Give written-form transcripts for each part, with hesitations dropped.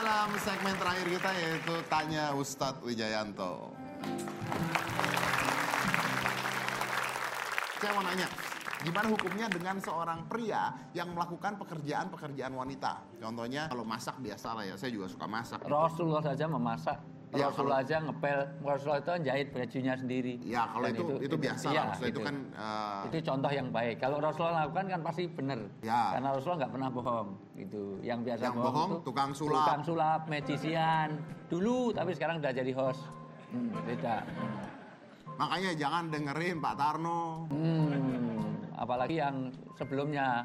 dalam segmen terakhir kita, yaitu Tanya Ustadz Wijayanto. Saya mau nanya, gimana hukumnya dengan seorang pria yang melakukan pekerjaan-pekerjaan wanita? Contohnya kalau masak biasa lah ya, saya juga suka masak. Rasulullah saja memasak. Ya, Rasulullah aja ngepel, Rasulullah itu jahit bajunya sendiri. Ya kalau itu biasa lah, itu kan itu contoh yang baik. Kalau Rasulullah lakukan kan pasti benar. Ya. Karena Rasulullah nggak pernah bohong. Gitu. Yang biasa yang bohong itu tukang sulap, magician. Dulu, tapi sekarang udah jadi host. Beda. Makanya jangan dengerin Pak Tarno. Apalagi yang sebelumnya.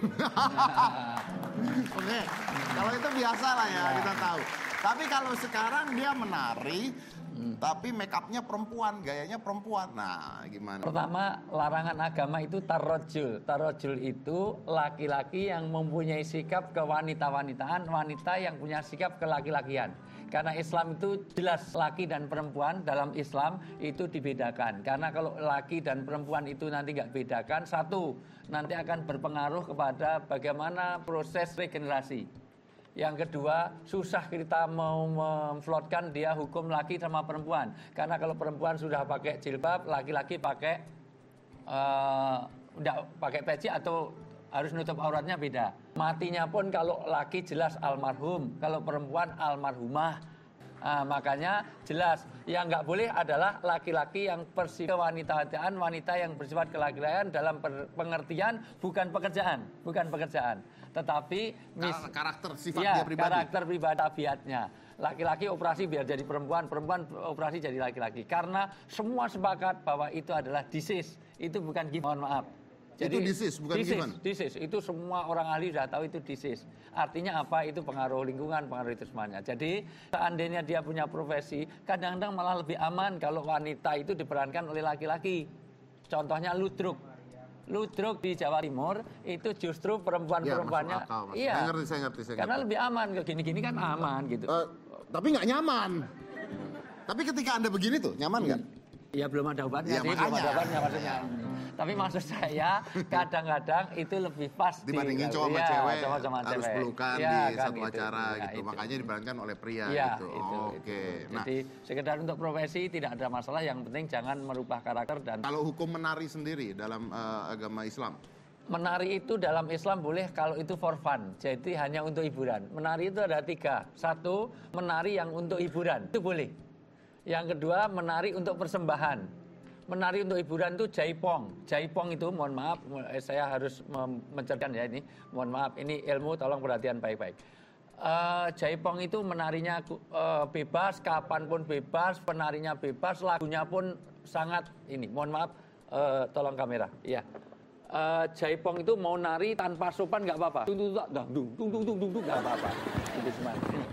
Oke, kalau itu biasa lah ya, kita tahu. Tapi kalau sekarang dia menari, tapi make up-nya perempuan, gayanya perempuan. Nah, gimana? Pertama, larangan agama itu tarojul. Tarojul itu laki-laki yang mempunyai sikap kewanita-wanitaan, wanita yang punya sikap kelaki-lakian. Karena Islam itu jelas laki dan perempuan dalam Islam itu dibedakan. Karena kalau laki dan perempuan itu nanti nggak bedakan, satu, nanti akan berpengaruh kepada bagaimana proses regenerasi. Yang kedua, susah kita mau memflotkan dia hukum laki sama perempuan. Karena kalau perempuan sudah pakai jilbab, laki-laki pakai enggak pakai peci atau harus nutup auratnya beda. Matinya pun kalau laki jelas almarhum, kalau perempuan almarhumah. Makanya jelas yang nggak boleh adalah laki-laki yang bersifat kewanita-wanitaan, wanita yang bersifat kelaki-lakian dalam pengertian bukan pekerjaan, tetapi karakter sifat ya, dia pribadi. Karakter pribadi tabiatnya. Laki-laki operasi biar jadi perempuan, perempuan operasi jadi laki-laki. Karena semua sepakat bahwa itu adalah disease, itu bukan gift. Mohon maaf. Jadi, itu disease, bukan gimana? Disease, itu semua orang ahli sudah tahu itu disease. Artinya apa? Itu pengaruh lingkungan, pengaruh itu semuanya. Jadi seandainya dia punya profesi, kadang-kadang malah lebih aman kalau wanita itu diperankan oleh laki-laki. Contohnya ludruk. Ludruk di Jawa Timur itu justru perempuan-perempuannya. Iya, saya ngerti. Karena lebih aman, gini-gini kan aman gitu. Tapi nggak nyaman. Tapi ketika Anda begini tuh, nyaman nggak? Ya belum ada obatnya ya, sih, belum ada obatnya maksudnya. Tapi maksud saya kadang-kadang itu lebih pas dibandingin cowok sama cewek harus pelukan ya, di kan satu gitu. acara Ya, gitu. itu. Makanya diperankan oleh pria ya, gitu. Oke. Nah, jadi sekedar untuk profesi tidak ada masalah, yang penting jangan merubah karakter. Dan kalau hukum menari sendiri dalam agama Islam? Menari itu dalam Islam boleh kalau itu for fun, jadi hanya untuk hiburan. Menari itu ada 3. 1, menari yang untuk hiburan, itu boleh. Yang kedua, menari untuk persembahan. Menari untuk hiburan itu jaipong. Jaipong itu, mohon maaf, saya harus menceritakan ya ini. Mohon maaf, ini ilmu, tolong perhatian baik-baik. Jaipong itu menarinya bebas, kapanpun bebas, penarinya bebas, lagunya pun sangat ini. Mohon maaf, tolong kamera. Iya. Jaipong itu mau nari tanpa sopan nggak apa-apa. Tung nggak apa-apa. Itu semua.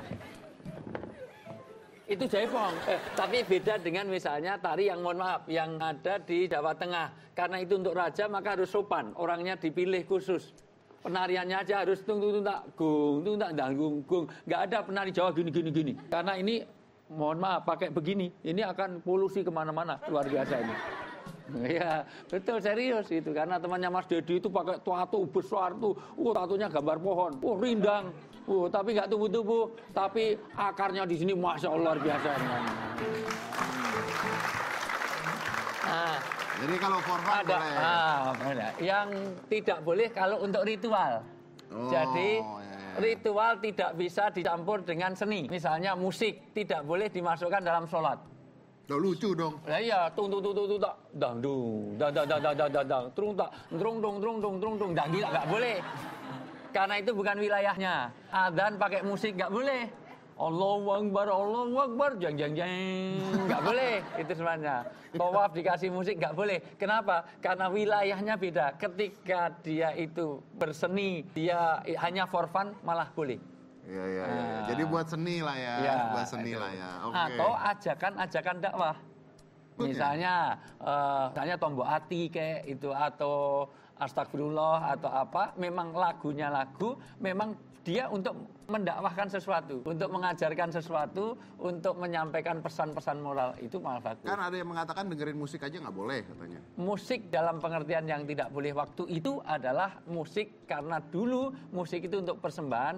Itu jaipong. Tapi beda dengan misalnya tari yang mohon maaf yang ada di Jawa Tengah. Karena itu untuk raja maka harus sopan. Orangnya dipilih khusus. Penariannya aja harus tung tak gung, gung. Nggak ada penari Jawa gini. Karena ini mohon maaf pakai begini. Ini akan polusi kemana-mana. Luar biasa ini. Ya betul, serius itu. Karena temannya Mas Dedi itu pakai tato besar tuh. Tatonya gambar pohon. Rindang. Tapi nggak tumbuh-tumbuh, tapi akarnya di sini masya Allah luar biasa. Nah, jadi kalau for fun boleh. Yang tidak boleh kalau untuk ritual. Jadi ritual tidak bisa dicampur dengan seni. Misalnya musik tidak boleh dimasukkan dalam sholat. Lucu dong. Lah iya, tung tak, dang, gila nggak boleh. Karena itu bukan wilayahnya. Adzan pakai musik nggak boleh. Allahu Akbar, jang. Nggak boleh, itu sebenarnya. Tawaf dikasih musik nggak boleh. Kenapa? Karena wilayahnya beda. Ketika dia itu berseni, dia hanya for fun, malah boleh. Iya. Jadi buat seni lah ya. Buat seni lah ya. Okay. Atau ajakan dakwah. Misalnya tombok hati kayak itu, atau astagfirullah atau apa, memang lagunya memang dia untuk mendakwahkan sesuatu, untuk mengajarkan sesuatu, untuk menyampaikan pesan-pesan moral, itu malah bagus. Kan ada yang mengatakan dengerin musik aja nggak boleh katanya. Musik dalam pengertian yang tidak boleh waktu itu adalah musik, karena dulu musik itu untuk persembahan,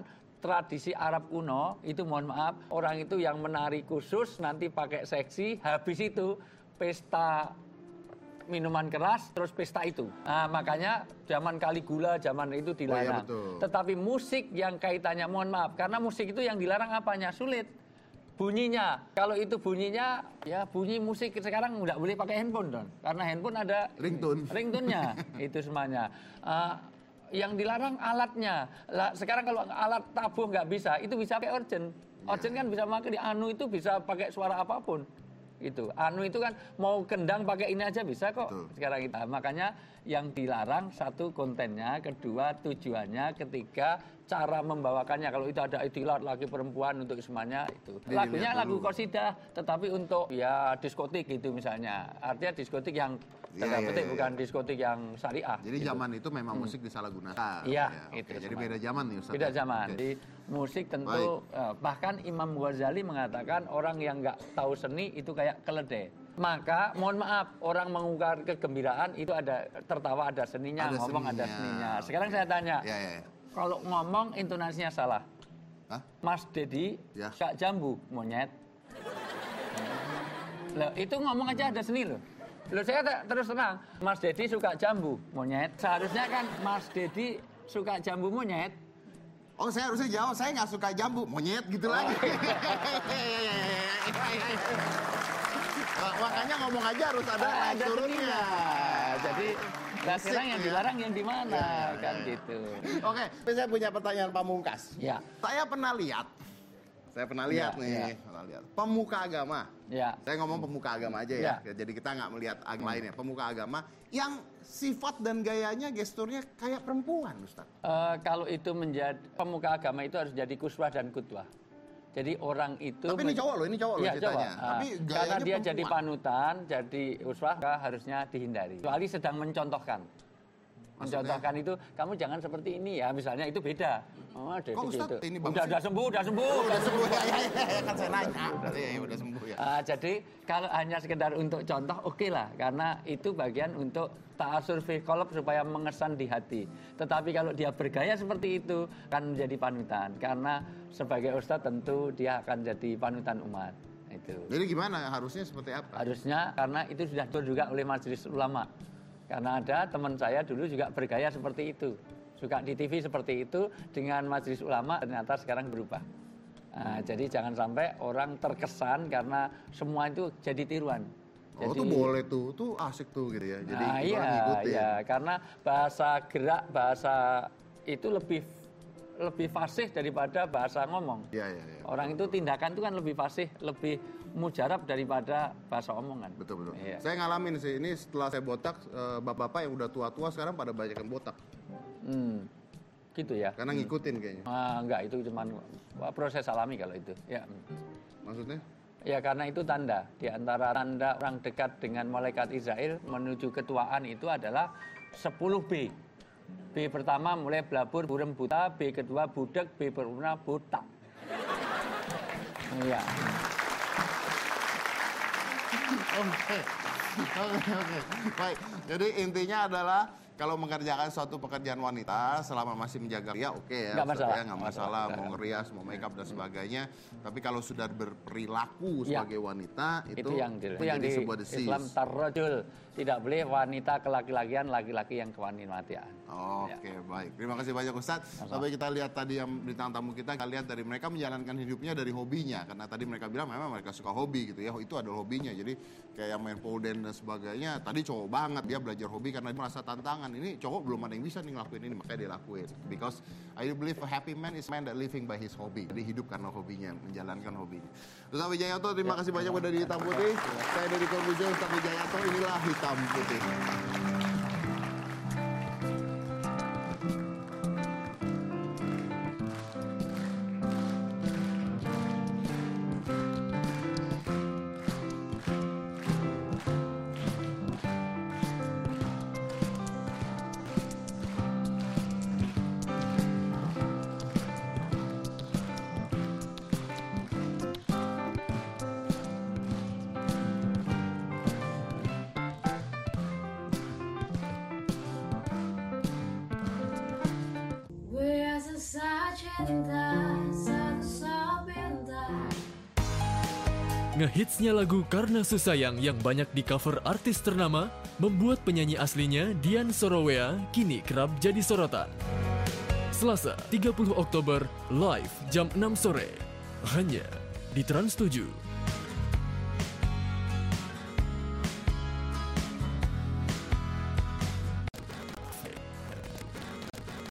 tradisi Arab kuno itu mohon maaf, orang itu yang menari khusus nanti pakai seksi, habis itu pesta minuman keras, terus pesta itu. Nah, makanya zaman Caligula, zaman itu dilarang. betul. Tetapi musik yang kaitannya, mohon maaf, karena musik itu yang dilarang apanya? Sulit. Bunyinya. Kalau itu bunyinya, ya bunyi musik sekarang nggak boleh pakai handphone, Don. Karena handphone ada ringtone-nya. Itu semuanya. Yang dilarang alatnya. Lah, sekarang kalau alat tabuh nggak bisa, itu bisa pakai organ. Organ kan bisa pakai di anu itu bisa pakai suara apapun. Itu anu itu kan mau kendang pakai ini aja bisa kok. Betul. Sekarang kita makanya yang dilarang satu kontennya, kedua tujuannya, ketiga cara membawakannya. Kalau itu ada itilat laki perempuan untuk semuanya itu. Lagunya lagu qasidah, tetapi untuk ya diskotik gitu misalnya. Artinya diskotik yang tanda petik bukan diskotik yang syariah. Jadi gitu. Zaman itu memang musik disalahgunakan. Iya, ya, itu. Jadi beda zaman nih Ustaz. Beda zaman. Jadi musik tentu bahkan Imam Ghazali mengatakan orang yang nggak tahu seni itu kayak keledai. Maka mohon maaf, orang mengungkar kegembiraan itu ada tertawa ada seninya, ngomong ada seninya. Sekarang saya tanya, kalau ngomong intonasinya salah, Mas Dedi Kak Jambu monyet. Loh, itu ngomong aja ada seni loh. Loh, saya terus terang, Mas Dedi suka jambu monyet. Seharusnya kan Mas Dedi suka jambu monyet. Oh, saya harusnya jawab, saya nggak suka jambu monyet gitu lagi. Makanya ngomong aja harus ada turunnya. Jadi sekarang yang dilarang yang di mana kan gitu. Oke, saya punya pertanyaan pamungkas. Ya. Saya pernah lihat nih, pemuka agama. Ya. Saya ngomong pemuka agama aja ya. Jadi kita nggak melihat agama lainnya. Pemuka agama yang sifat dan gayanya, gesturnya kayak perempuan, Ustaz. Kalau itu menjadi pemuka agama itu harus jadi kuswah dan kutwah. Jadi orang itu. Tapi ini cowok loh ceritanya. Tapi karena dia perempuan. jadi panutan, jadi uswah harusnya dihindari. Kecuali sedang mencontohkan. Mencontohkan itu, kamu jangan seperti ini ya, misalnya itu beda. Oh, kok Ustaz, gitu. ini udah sembuh. Ya, kan saya nanya. Udah sembuh ya. Jadi kalau hanya sekedar untuk contoh, oke lah. Karena itu bagian untuk ta'asur fi qalb supaya mengesan di hati. Tetapi kalau dia bergaya seperti itu, akan menjadi panutan. Karena sebagai ustadz tentu dia akan jadi panutan umat. Itu. Jadi gimana? Harusnya seperti apa? Harusnya, karena itu sudah diatur juga oleh majelis ulama. Karena ada teman saya dulu juga bergaya seperti itu. Suka di TV seperti itu, dengan majelis ulama ternyata sekarang berubah. Jadi jangan sampai orang terkesan karena semua itu jadi tiruan. Oh, itu boleh tuh asik tuh gitu ya. Jadi orang ngikutin. Iya, karena bahasa gerak, bahasa itu lebih fasih daripada bahasa ngomong. Iya. Orang itu tindakan itu kan lebih fasih, lebih mujarab daripada bahasa omongan. Betul. Iya. Saya ngalamin sih, ini setelah saya botak, bapak-bapak yang udah tua-tua sekarang pada banyak yang botak. Gitu ya. Karena ngikutin kayaknya. Enggak, itu cuma proses alami kalau itu. Ya. Maksudnya? Ya karena itu tanda. Di antara tanda orang dekat dengan malaikat Israel menuju ketuaan itu adalah 10B. B pertama mulai belabur, burem buta. B kedua budek, B berwarna botak. Iya. Oke. Baik. Jadi intinya adalah kalau mengerjakan suatu pekerjaan wanita selama masih menjaga ria ya. Nggak masalah. Mau ngerias, mau make up dan sebagainya. Tapi kalau sudah berperilaku sebagai wanita itu yang di sebuah desis. Islam tarrajul. Tidak boleh wanita ke laki-lakian, laki-laki yang kewanitaan. Oke, baik. Terima kasih banyak Ustadz. Sampai kita lihat tadi yang bintang tamu kita lihat dari mereka menjalankan hidupnya dari hobinya. Karena tadi mereka bilang memang mereka suka hobi gitu ya. Itu adalah hobinya. Jadi kayak main pole dance dan sebagainya. Tadi cowok banget dia belajar hobi karena dia merasa tantangan. Ini cowok belum ada yang bisa nih ngelakuin ini, makanya dia lakuin. Because I believe a happy man is a man that living by his hobby. Jadi hidup karena hobinya, menjalankan hobinya. Ustaz Wijayanto, terima kasih banyak udah di Hitam Putih. Saya dari Corbuzier, Ustaz Wijayanto, inilah Hitam Putih. Ngehitsnya lagu Karena Susayang yang banyak di cover artis ternama membuat penyanyi aslinya Dian Sorowea kini kerap jadi sorotan. Selasa 30 Oktober live jam 6 sore hanya di Trans 7.